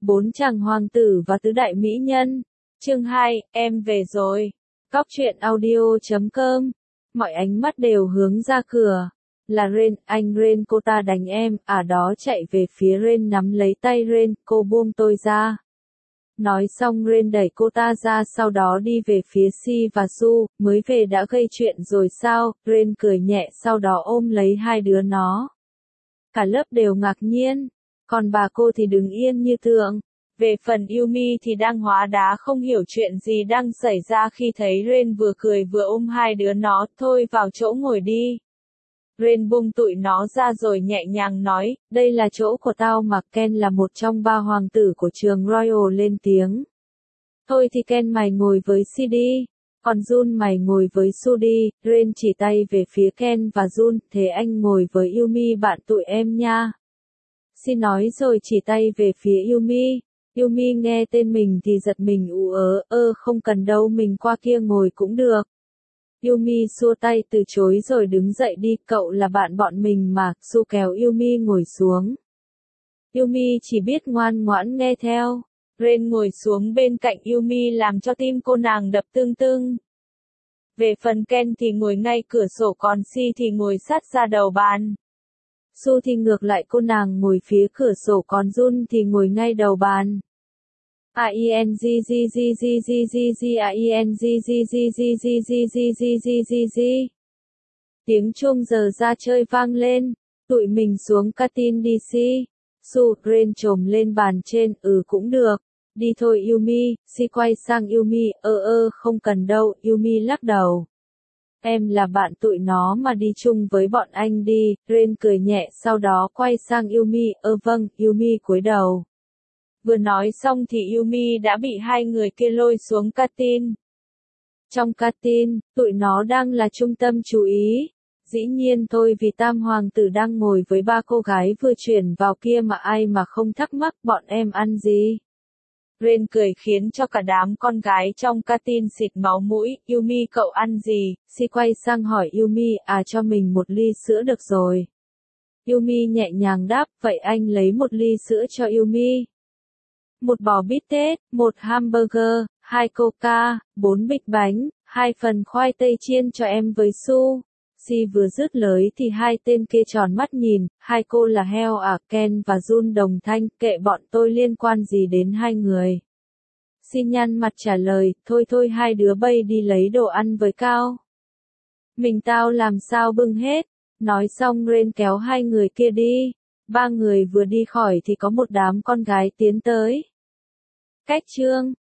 4 chàng hoàng tử và tứ đại mỹ nhân. Chương 2, em về rồi. Góc truyện audio.com. Mọi ánh mắt đều hướng ra cửa. Là Ren, anh Ren, cô ta đánh em, đó chạy về phía Ren nắm lấy tay Ren, cô buông tôi ra. Nói xong Ren đẩy cô ta ra, sau đó đi về phía Si và Su, mới về đã gây chuyện rồi sao? Ren cười nhẹ sau đó ôm lấy hai đứa nó. Cả lớp đều ngạc nhiên, còn bà cô thì đứng yên như tượng. Về phần Yumi thì đang hóa đá không hiểu chuyện gì đang xảy ra khi thấy Ren vừa cười vừa ôm hai đứa nó, thôi vào chỗ ngồi đi. Ren buông tụi nó ra rồi nhẹ nhàng nói, đây là chỗ của tao mà. Ken là một trong 3 hoàng tử của trường Royal lên tiếng. Thôi thì Ken mày ngồi với Si đi, còn Jun mày ngồi với Su đi. Ren chỉ tay về phía Ken và Jun, thế anh ngồi với Yumi bạn tụi em nha. Si nói rồi chỉ tay về phía Yumi. Yumi nghe tên mình thì giật mình không cần đâu, mình qua kia ngồi cũng được. Yumi xua tay từ chối rồi đứng dậy đi, cậu là bạn bọn mình mà. Su kéo Yumi ngồi xuống. Yumi chỉ biết ngoan ngoãn nghe theo. Ren ngồi xuống bên cạnh Yumi làm cho tim cô nàng đập tưng tưng. Về phần Ken thì ngồi ngay cửa sổ, còn Si thì ngồi sát ra đầu bàn. Su thì ngược lại, cô nàng ngồi phía cửa sổ, còn Jun thì ngồi ngay đầu bàn. Tiếng chuông giờ ra chơi vang lên, tụi mình xuống canteen đi Si. Su, Ren chồm lên bàn trên, cũng được. Đi thôi Yumi. Si quay sang Yumi, không cần đâu. Yumi lắc đầu. Em là bạn tụi nó mà, đi chung với bọn anh đi. Ren cười nhẹ sau đó quay sang Yumi, vâng. Yumi cúi đầu. Vừa nói xong thì Yumi đã bị hai người kia lôi xuống canteen. Trong canteen, tụi nó đang là trung tâm chú ý. Dĩ nhiên thôi, vì tam hoàng tử đang ngồi với 3 cô gái vừa chuyển vào kia mà ai mà không thắc mắc bọn em ăn gì. Ren cười khiến cho cả đám con gái trong canteen xịt máu mũi. Yumi cậu ăn gì? Si quay sang hỏi Yumi, cho mình một ly sữa được rồi. Yumi nhẹ nhàng đáp, vậy anh lấy một ly sữa cho Yumi. Một bò bít tết, 1 hamburger, 2 coca, 4 bịch bánh, 2 phần khoai tây chiên cho em với Su. Si vừa dứt lời thì hai tên kia tròn mắt nhìn, hai cô là heo à? Ken và Jun đồng thanh, kệ bọn tôi, liên quan gì đến hai người. Si nhăn mặt trả lời, thôi hai đứa bay đi lấy đồ ăn với Cao. Mình tao làm sao bưng hết. Nói xong Ren kéo hai người kia đi. 3 người vừa đi khỏi thì có một đám con gái tiến tới. Cách chương